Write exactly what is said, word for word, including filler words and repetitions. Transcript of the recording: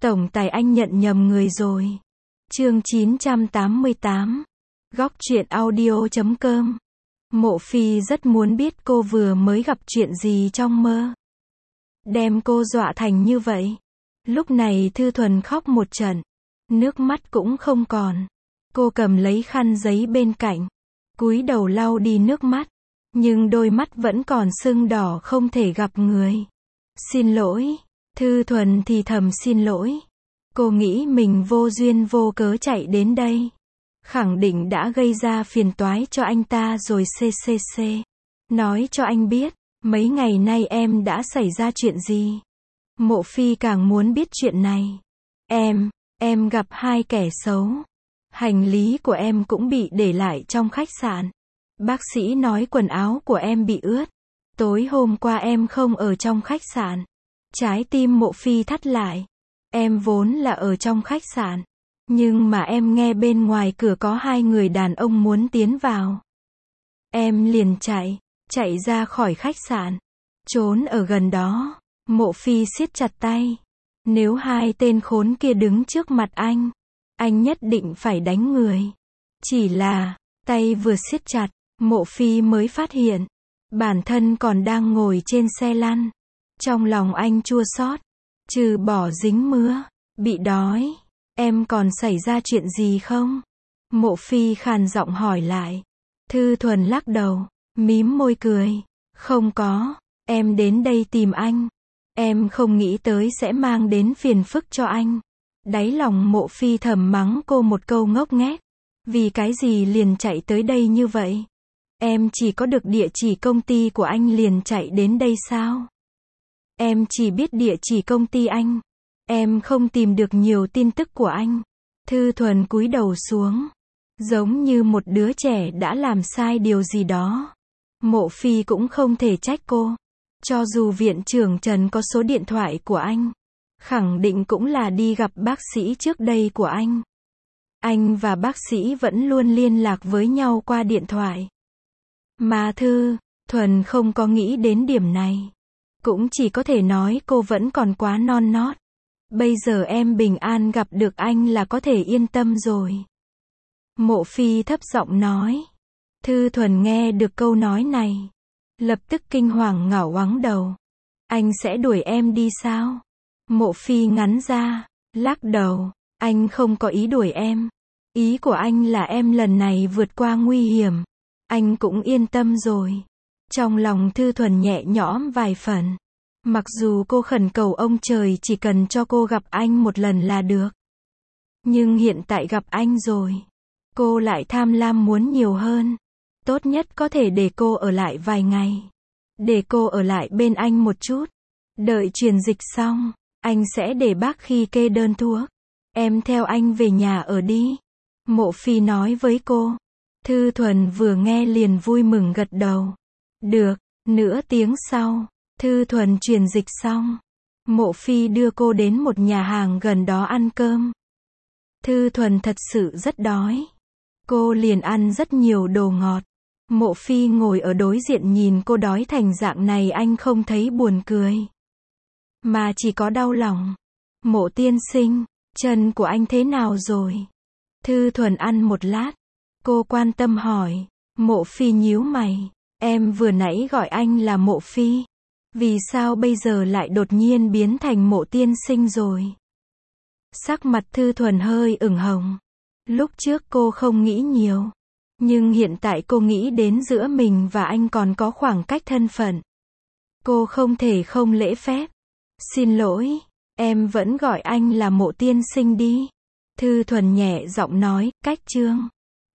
Tổng tài anh nhận nhầm người rồi. Chương chín trăm tám mươi tám. Góc truyện audio chấm com. Mộ Phi rất muốn biết cô vừa mới gặp chuyện gì trong mơ. Đem cô dọa thành như vậy. Lúc này Thư Thuần khóc một trận. Nước mắt cũng không còn. Cô cầm lấy khăn giấy bên cạnh. Cúi đầu lau đi nước mắt. Nhưng đôi mắt vẫn còn sưng đỏ không thể gặp người. Xin lỗi. Thư Thuần thì thầm xin lỗi. Cô nghĩ mình vô duyên vô cớ chạy đến đây. Khẳng định đã gây ra phiền toái cho anh ta rồi ccc. Nói cho anh biết, mấy ngày nay em đã xảy ra chuyện gì. Mộ Phi càng muốn biết chuyện này. Em, em gặp hai kẻ xấu. Hành lý của em cũng bị để lại trong khách sạn. Bác sĩ nói quần áo của em bị ướt. Tối hôm qua em không ở trong khách sạn. Trái tim Mộ Phi thắt lại. Em vốn là ở trong khách sạn. Nhưng mà em nghe bên ngoài cửa có hai người đàn ông muốn tiến vào. Em liền chạy, chạy ra khỏi khách sạn. Trốn ở gần đó. Mộ Phi siết chặt tay. Nếu hai tên khốn kia đứng trước mặt anh, anh nhất định phải đánh người. Chỉ là, tay vừa siết chặt, Mộ Phi mới phát hiện. Bản thân còn đang ngồi trên xe lăn. Trong lòng anh chua xót. Trừ bỏ dính mưa, bị đói. Em còn xảy ra chuyện gì không? Mộ Phi khàn giọng hỏi lại. Thư Thuần lắc đầu, mím môi cười. Không có, em đến đây tìm anh. Em không nghĩ tới sẽ mang đến phiền phức cho anh. Đáy lòng Mộ Phi thầm mắng cô một câu ngốc nghếch. Vì cái gì liền chạy tới đây như vậy? Em chỉ có được địa chỉ công ty của anh liền chạy đến đây sao? Em chỉ biết địa chỉ công ty anh. Em không tìm được nhiều tin tức của anh. Thư Thuần cúi đầu xuống. Giống như một đứa trẻ đã làm sai điều gì đó. Mộ Phi cũng không thể trách cô. Cho dù viện trưởng Trần có số điện thoại của anh, khẳng định cũng là đi gặp bác sĩ trước đây của anh. Anh và bác sĩ vẫn luôn liên lạc với nhau qua điện thoại. Mà Thư Thuần không có nghĩ đến điểm này. Cũng chỉ có thể nói cô vẫn còn quá non nót. Bây giờ em bình an gặp được anh là có thể yên tâm rồi. Mộ Phi thấp giọng nói. Thư Thuần nghe được câu nói này. Lập tức kinh hoàng ngảo ngoáng đầu. Anh sẽ đuổi em đi sao? Mộ Phi ngắn ra, lắc đầu. Anh không có ý đuổi em. Ý của anh là em lần này vượt qua nguy hiểm. Anh cũng yên tâm rồi. Trong lòng Thư Thuần nhẹ nhõm vài phần. Mặc dù cô khẩn cầu ông trời chỉ cần cho cô gặp anh một lần là được. Nhưng hiện tại gặp anh rồi. Cô lại tham lam muốn nhiều hơn. Tốt nhất có thể để cô ở lại vài ngày. Để cô ở lại bên anh một chút. Đợi truyền dịch xong, anh sẽ để bác khi kê đơn thuốc. Em theo anh về nhà ở đi. Mộ Phi nói với cô. Thư Thuần vừa nghe liền vui mừng gật đầu. Được, nửa tiếng sau. Thư Thuần truyền dịch xong. Mộ Phi đưa cô đến một nhà hàng gần đó ăn cơm. Thư Thuần thật sự rất đói. Cô liền ăn rất nhiều đồ ngọt. Mộ Phi ngồi ở đối diện nhìn cô đói thành dạng này anh không thấy buồn cười. Mà chỉ có đau lòng. Mộ tiên sinh, chân của anh thế nào rồi? Thư Thuần ăn một lát. Cô quan tâm hỏi. Mộ Phi nhíu mày. Em vừa nãy gọi anh là Mộ Phi. Vì sao bây giờ lại đột nhiên biến thành Mộ tiên sinh rồi? Sắc mặt Thư Thuần hơi ửng hồng. Lúc trước cô không nghĩ nhiều. Nhưng hiện tại cô nghĩ đến giữa mình và anh còn có khoảng cách thân phận. Cô không thể không lễ phép. Xin lỗi, em vẫn gọi anh là Mộ tiên sinh đi. Thư Thuần nhẹ giọng nói, cách chương.